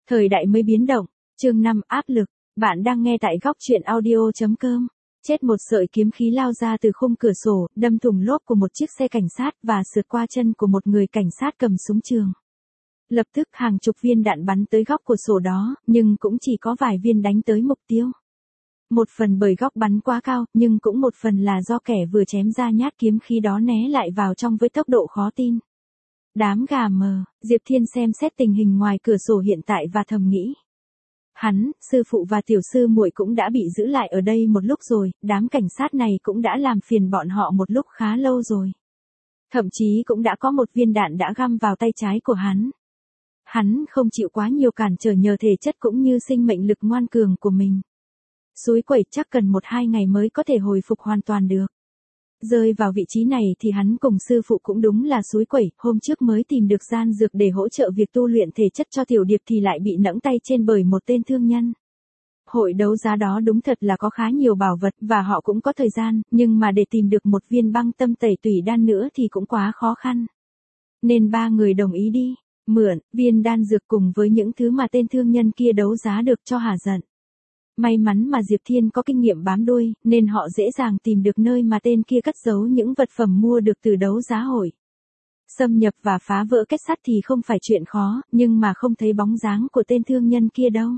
Thời đại mới biến động, chương 5 áp lực, bạn đang nghe tại góc truyện audio.com. Chết một sợi kiếm khí lao ra từ khung cửa sổ, đâm thủng lốp của một chiếc xe cảnh sát và sượt qua chân của một người cảnh sát cầm súng trường. Lập tức hàng chục viên đạn bắn tới góc của sổ đó, nhưng cũng chỉ có vài viên đánh tới mục tiêu. Một phần bởi góc bắn quá cao, nhưng cũng một phần là do kẻ vừa chém ra nhát kiếm khí đó né lại vào trong với tốc độ khó tin. Đám gà mờ, Diệp Thiên xem xét tình hình ngoài cửa sổ hiện tại và thầm nghĩ. Hắn, sư phụ và tiểu sư muội cũng đã bị giữ lại ở đây một lúc rồi, đám cảnh sát này cũng đã làm phiền bọn họ một lúc khá lâu rồi. Thậm chí cũng đã có một viên đạn đã găm vào tay trái của hắn. Hắn không chịu quá nhiều cản trở nhờ thể chất cũng như sinh mệnh lực ngoan cường của mình. Xúi quẩy chắc cần 1-2 ngày mới có thể hồi phục hoàn toàn được. Rơi vào vị trí này thì hắn cùng sư phụ cũng đúng là xúi quẩy, hôm trước mới tìm được gian dược để hỗ trợ việc tu luyện thể chất cho Tiểu Điệp thì lại bị nẫng tay trên bởi một tên thương nhân. Hội đấu giá đó đúng thật là có khá nhiều bảo vật và họ cũng có thời gian, nhưng mà để tìm được một viên băng tâm tẩy tủy đan nữa thì cũng quá khó khăn. Nên ba người đồng ý đi, mượn viên đan dược cùng với những thứ mà tên thương nhân kia đấu giá được cho hả giận. May mắn mà Diệp Thiên có kinh nghiệm bám đuôi, nên họ dễ dàng tìm được nơi mà tên kia cất giấu những vật phẩm mua được từ đấu giá hội. Xâm nhập và phá vỡ kết sắt thì không phải chuyện khó, nhưng mà không thấy bóng dáng của tên thương nhân kia đâu.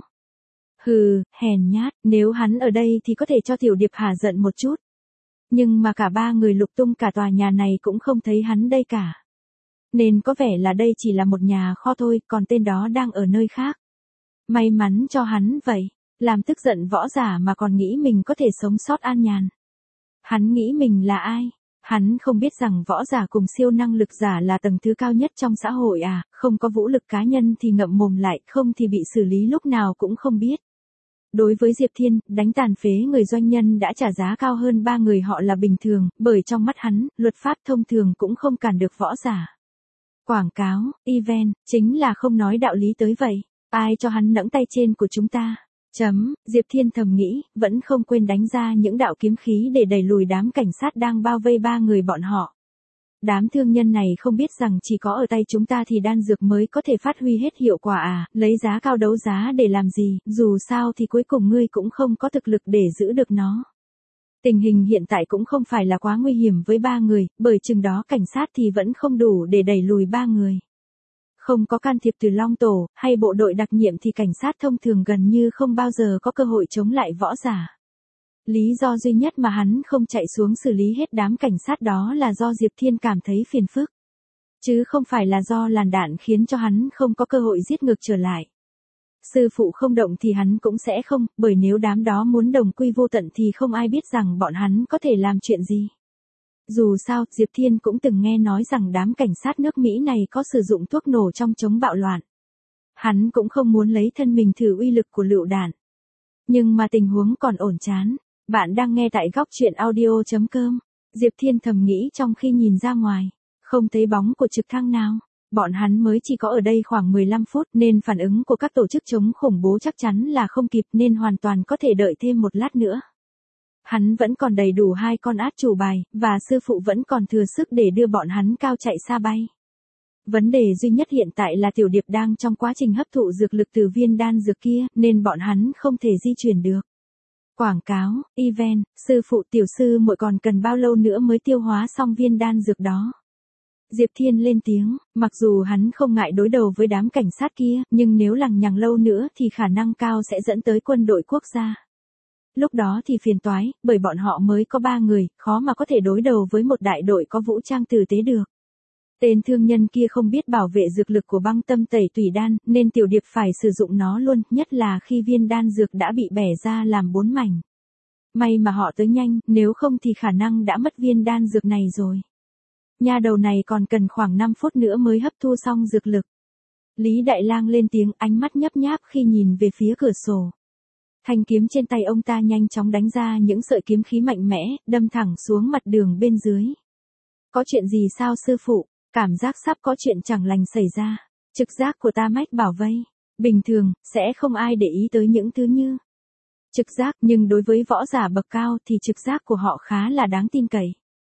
Hừ, hèn nhát, nếu hắn ở đây thì có thể cho Tiểu Điệp hả giận một chút. Nhưng mà cả ba người lục tung cả tòa nhà này cũng không thấy hắn đây cả. Nên có vẻ là đây chỉ là một nhà kho thôi, còn tên đó đang ở nơi khác. May mắn cho hắn vậy. Làm tức giận võ giả mà còn nghĩ mình có thể sống sót an nhàn. Hắn nghĩ mình là ai? Hắn không biết rằng võ giả cùng siêu năng lực giả là tầng thứ cao nhất trong xã hội à, không có vũ lực cá nhân thì ngậm mồm lại, không thì bị xử lý lúc nào cũng không biết. Đối với Diệp Thiên, đánh tàn phế người doanh nhân đã trả giá cao hơn ba người họ là bình thường, bởi trong mắt hắn, luật pháp thông thường cũng không cản được võ giả. Quảng cáo, event, chính là không nói đạo lý tới vậy. Ai cho hắn nẫng tay trên của chúng ta? Diệp Thiên thầm nghĩ, vẫn không quên đánh ra những đạo kiếm khí để đẩy lùi đám cảnh sát đang bao vây ba người bọn họ. Đám thương nhân này không biết rằng chỉ có ở tay chúng ta thì đan dược mới có thể phát huy hết hiệu quả à, lấy giá cao đấu giá để làm gì, dù sao thì cuối cùng ngươi cũng không có thực lực để giữ được nó. Tình hình hiện tại cũng không phải là quá nguy hiểm với ba người, bởi chừng đó cảnh sát thì vẫn không đủ để đẩy lùi ba người. Không có can thiệp từ Long Tổ, hay bộ đội đặc nhiệm thì cảnh sát thông thường gần như không bao giờ có cơ hội chống lại võ giả. Lý do duy nhất mà hắn không chạy xuống xử lý hết đám cảnh sát đó là do Diệp Thiên cảm thấy phiền phức. Chứ không phải là do làn đạn khiến cho hắn không có cơ hội giết ngược trở lại. Sư phụ không động thì hắn cũng sẽ không, bởi nếu đám đó muốn đồng quy vô tận thì không ai biết rằng bọn hắn có thể làm chuyện gì. Dù sao, Diệp Thiên cũng từng nghe nói rằng đám cảnh sát nước Mỹ này có sử dụng thuốc nổ trong chống bạo loạn. Hắn cũng không muốn lấy thân mình thử uy lực của lựu đạn. Nhưng mà tình huống còn ổn chán. Bạn đang nghe tại góc truyện audio.com. Diệp Thiên thầm nghĩ trong khi nhìn ra ngoài. Không thấy bóng của trực thăng nào. Bọn hắn mới chỉ có ở đây khoảng 15 phút nên phản ứng của các tổ chức chống khủng bố chắc chắn là không kịp nên hoàn toàn có thể đợi thêm một lát nữa. Hắn vẫn còn đầy đủ 2 con át chủ bài, và sư phụ vẫn còn thừa sức để đưa bọn hắn cao chạy xa bay. Vấn đề duy nhất hiện tại là Tiểu Điệp đang trong quá trình hấp thụ dược lực từ viên đan dược kia, nên bọn hắn không thể di chuyển được. Quảng cáo, event, sư phụ tiểu sư muội còn cần bao lâu nữa mới tiêu hóa xong viên đan dược đó. Diệp Thiên lên tiếng, mặc dù hắn không ngại đối đầu với đám cảnh sát kia, nhưng nếu lằng nhằng lâu nữa thì khả năng cao sẽ dẫn tới quân đội quốc gia. Lúc đó thì phiền toái, bởi bọn họ mới có 3 người, khó mà có thể đối đầu với một đại đội có vũ trang tử tế được. Tên thương nhân kia không biết bảo vệ dược lực của băng tâm tẩy tủy đan, nên Tiểu Điệp phải sử dụng nó luôn, nhất là khi viên đan dược đã bị bẻ ra làm 4 mảnh. May mà họ tới nhanh, nếu không thì khả năng đã mất viên đan dược này rồi. Nha đầu này còn cần khoảng 5 phút nữa mới hấp thu xong dược lực. Lý Đại Lang lên tiếng, ánh mắt nhấp nháp khi nhìn về phía cửa sổ. Thanh kiếm trên tay ông ta nhanh chóng đánh ra những sợi kiếm khí mạnh mẽ, đâm thẳng xuống mặt đường bên dưới. Có chuyện gì sao sư phụ? Cảm giác sắp có chuyện chẳng lành xảy ra. Trực giác của ta mách bảo vây. Bình thường, sẽ không ai để ý tới những thứ như trực giác, nhưng đối với võ giả bậc cao thì trực giác của họ khá là đáng tin cậy.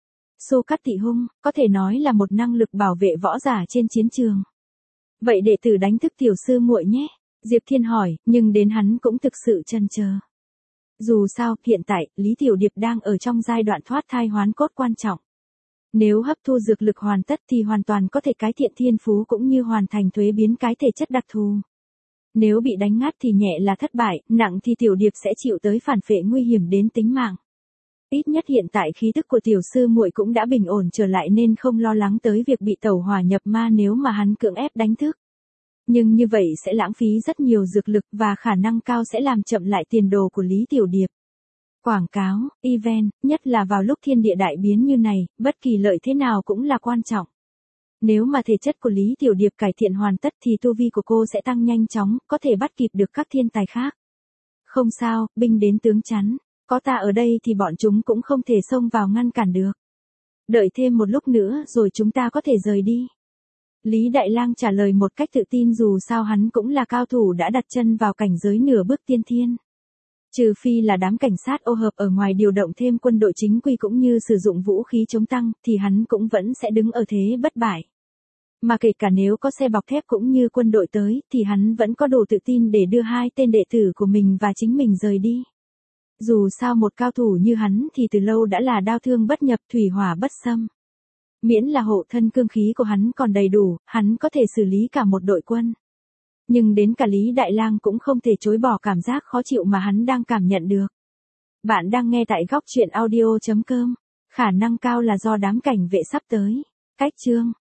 Xô Cát Tị Hung, có thể nói là một năng lực bảo vệ võ giả trên chiến trường. Vậy đệ tử đánh thức tiểu sư muội nhé. Diệp Thiên hỏi, nhưng đến hắn cũng thực sự chần chờ. Dù sao, hiện tại, Lý Tiểu Điệp đang ở trong giai đoạn thoát thai hoán cốt quan trọng. Nếu hấp thu dược lực hoàn tất thì hoàn toàn có thể cải thiện thiên phú cũng như hoàn thành thuế biến cái thể chất đặc thù. Nếu bị đánh ngắt thì nhẹ là thất bại, nặng thì Tiểu Điệp sẽ chịu tới phản phệ nguy hiểm đến tính mạng. Ít nhất hiện tại khí tức của tiểu sư muội cũng đã bình ổn trở lại nên không lo lắng tới việc bị tẩu hỏa nhập ma nếu mà hắn cưỡng ép đánh thức. Nhưng như vậy sẽ lãng phí rất nhiều dược lực và khả năng cao sẽ làm chậm lại tiền đồ của Lý Tiểu Điệp. Quảng cáo, event, nhất là vào lúc thiên địa đại biến như này, bất kỳ lợi thế nào cũng là quan trọng. Nếu mà thể chất của Lý Tiểu Điệp cải thiện hoàn tất thì tu vi của cô sẽ tăng nhanh chóng, có thể bắt kịp được các thiên tài khác. Không sao, binh đến tướng chắn, có ta ở đây thì bọn chúng cũng không thể xông vào ngăn cản được. Đợi thêm một lúc nữa rồi chúng ta có thể rời đi. Lý Đại Lang trả lời một cách tự tin dù sao hắn cũng là cao thủ đã đặt chân vào cảnh giới nửa bước tiên thiên. Trừ phi là đám cảnh sát ô hợp ở ngoài điều động thêm quân đội chính quy cũng như sử dụng vũ khí chống tăng thì hắn cũng vẫn sẽ đứng ở thế bất bại. Mà kể cả nếu có xe bọc thép cũng như quân đội tới thì hắn vẫn có đủ tự tin để đưa hai tên đệ tử của mình và chính mình rời đi. Dù sao một cao thủ như hắn thì từ lâu đã là đao thương bất nhập thủy hỏa bất xâm. Miễn là hộ thân cương khí của hắn còn đầy đủ, hắn có thể xử lý cả một đội quân. Nhưng đến cả Lý Đại Lang cũng không thể chối bỏ cảm giác khó chịu mà hắn đang cảm nhận được. Bạn đang nghe tại góc truyện audio.com. Khả năng cao là do đám cảnh vệ sắp tới. Cách chương